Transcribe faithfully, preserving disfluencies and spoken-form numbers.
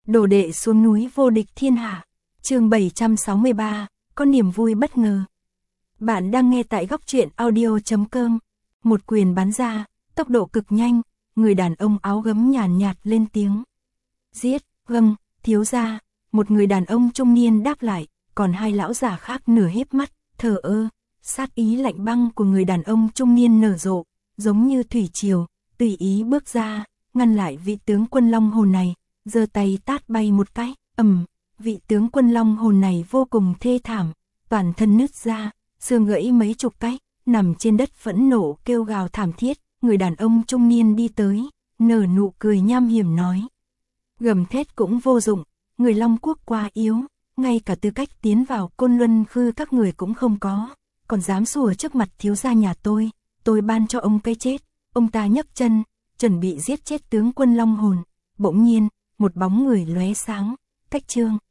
Đồ đệ xuống núi vô địch thiên hạ. Chương bảy trăm sáu mươi ba, có niềm vui bất ngờ. Bạn đang nghe tại góc truyện audio chấm com. Một quyền bắn ra, tốc độ cực nhanh, người đàn ông áo gấm nhàn nhạt lên tiếng. Giết, vâng, thiếu gia. Một người đàn ông trung niên đáp lại, còn hai lão già khác nửa híp mắt, thờ ơ. Sát ý lạnh băng của người đàn ông trung niên nở rộ, giống như thủy triều, tùy ý bước ra, ngăn lại vị tướng quân long hồn này, giơ tay tát bay một cái, ầm, vị tướng quân long hồn này vô cùng thê thảm, toàn thân nứt ra, xương gãy mấy chục cái, nằm trên đất phẫn nộ kêu gào thảm thiết. Người đàn ông trung niên đi tới, nở nụ cười nham hiểm nói: gầm thét cũng vô dụng, người Long Quốc quá yếu, ngay cả tư cách tiến vào Côn Luân Khư các người cũng không có, còn dám sủa trước mặt thiếu gia nhà tôi, tôi ban cho ông cái chết. Ông ta nhấc chân, chuẩn bị giết chết tướng quân long hồn, bỗng nhiên, một bóng người lóe sáng, cách chương.